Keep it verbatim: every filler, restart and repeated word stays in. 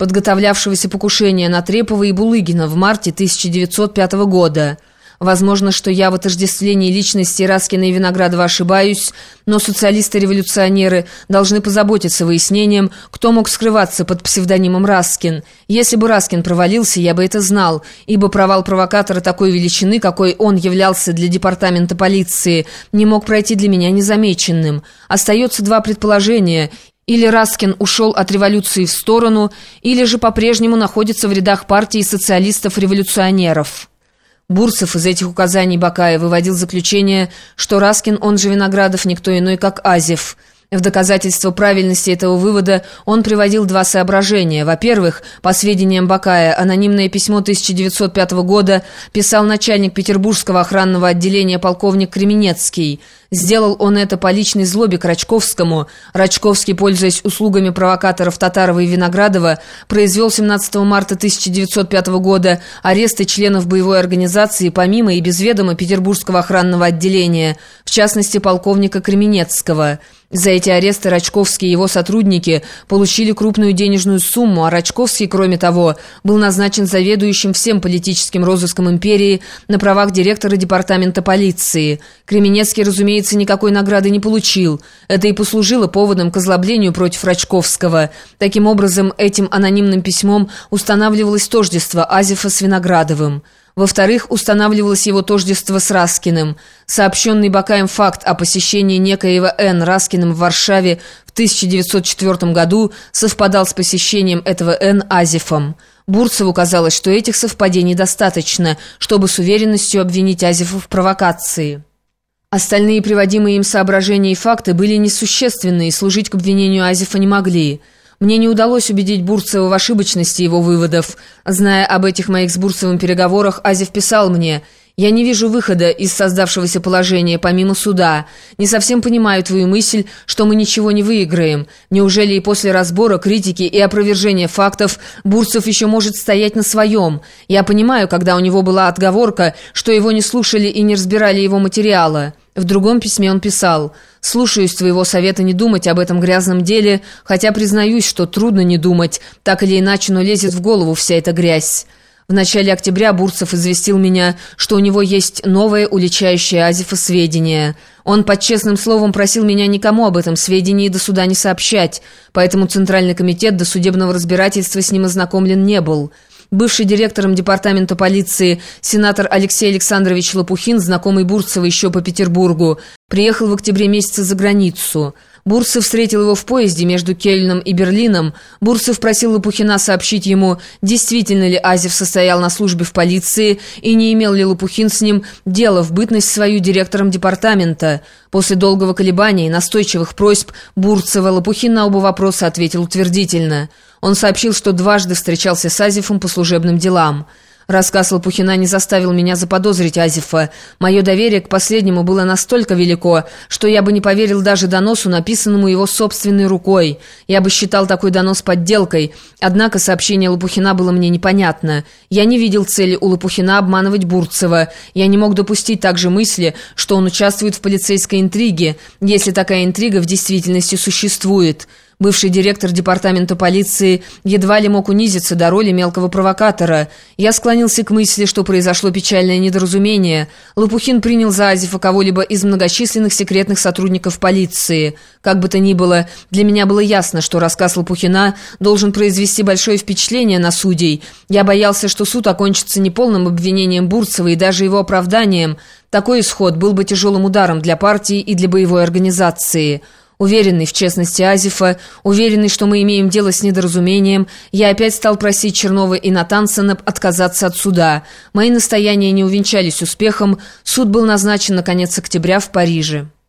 подготовлявшегося покушения на Трепова и Булыгина в марте тысяча девятьсот пятого года. Возможно, что я в отождествлении личности Раскина и Виноградова ошибаюсь, но социалисты-революционеры должны позаботиться выяснением, кто мог скрываться под псевдонимом Раскин. Если бы Раскин провалился, я бы это знал, ибо провал провокатора такой величины, какой он являлся для департамента полиции, не мог пройти для меня незамеченным. Остается два предположения – или Раскин ушел от революции в сторону, или же по-прежнему находится в рядах партии социалистов-революционеров. Бурцев из этих указаний Бакая выводил заключение, что Раскин, он же Виноградов, никто иной, как Азев. В доказательство правильности этого вывода он приводил два соображения. Во-первых, по сведениям Бакая, анонимное письмо тысяча девятьсот пятого года писал начальник Петербургского охранного отделения полковник Кременецкий. Сделал он это по личной злобе к Рачковскому. Рачковский, пользуясь услугами провокаторов Татарова и Виноградова, произвел семнадцатого марта тысяча девятьсот пятого года аресты членов боевой организации помимо и без ведома Петербургского охранного отделения, в частности полковника Кременецкого. За эти аресты Рачковский и его сотрудники получили крупную денежную сумму, а Рачковский, кроме того, был назначен заведующим всем политическим розыском империи на правах директора департамента полиции. Кременецкий, разумеется, никакой награды не получил. Это и послужило поводом к озлоблению против Рачковского. Таким образом, этим анонимным письмом устанавливалось тождество Азефа с Виноградовым. Во-вторых, устанавливалось его тождество с Раскиным. Сообщенный Бакаем факт о посещении некоего Н. Раскиным в Варшаве в тысяча девятьсот четвёртом году совпадал с посещением этого Н. Азефом. Бурцеву казалось, что этих совпадений достаточно, чтобы с уверенностью обвинить Азефа в провокации. Остальные приводимые им соображения и факты были несущественны и служить к обвинению Азефа не могли. Мне не удалось убедить Бурцева в ошибочности его выводов. Зная об этих моих с Бурцевым переговорах, Азеф писал мне: «Я не вижу выхода из создавшегося положения помимо суда. Не совсем понимаю твою мысль, что мы ничего не выиграем. Неужели и после разбора, критики и опровержения фактов Бурцев еще может стоять на своем? Я понимаю, когда у него была отговорка, что его не слушали и не разбирали его материала». В другом письме он писал: «Слушаюсь твоего совета не думать об этом грязном деле, хотя признаюсь, что трудно не думать, так или иначе, но лезет в голову вся эта грязь». В начале октября Бурцев известил меня, что у него есть новое уличающее Азефа сведения. Он под честным словом просил меня никому об этом сведении до суда не сообщать, поэтому Центральный комитет до судебного разбирательства с ним ознакомлен не был. Бывший директором департамента полиции сенатор Алексей Александрович Лопухин, знакомый Бурцева еще по Петербургу, приехал в октябре месяце за границу. Бурцев встретил его в поезде между Кельном и Берлином. Бурцев просил Лопухина сообщить ему, действительно ли Азеф состоял на службе в полиции и не имел ли Лопухин с ним дело в бытность свою директором департамента. После долгого колебания и настойчивых просьб Бурцева Лопухин на оба вопроса ответил утвердительно. Он сообщил, что дважды встречался с Азефом по служебным делам. Рассказ Лопухина не заставил меня заподозрить Азефа. Мое доверие к последнему было настолько велико, что я бы не поверил даже доносу, написанному его собственной рукой. Я бы считал такой донос подделкой. Однако сообщение Лопухина было мне непонятно. Я не видел цели у Лопухина обманывать Бурцева. Я не мог допустить также мысли, что он участвует в полицейской интриге, если такая интрига в действительности существует. Бывший директор департамента полиции едва ли мог унизиться до роли мелкого провокатора. Я склонился к мысли, что произошло печальное недоразумение. Лопухин принял за Азефа кого-либо из многочисленных секретных сотрудников полиции. Как бы то ни было, для меня было ясно, что рассказ Лопухина должен произвести большое впечатление на судей. Я боялся, что суд окончится неполным обвинением Бурцева и даже его оправданием. Такой исход был бы тяжелым ударом для партии и для боевой организации. Уверенный в честности Азефа, уверенный, что мы имеем дело с недоразумением, я опять стал просить Чернова и Натансена отказаться от суда. Мои настояния не увенчались успехом, суд был назначен на конец октября в Париже.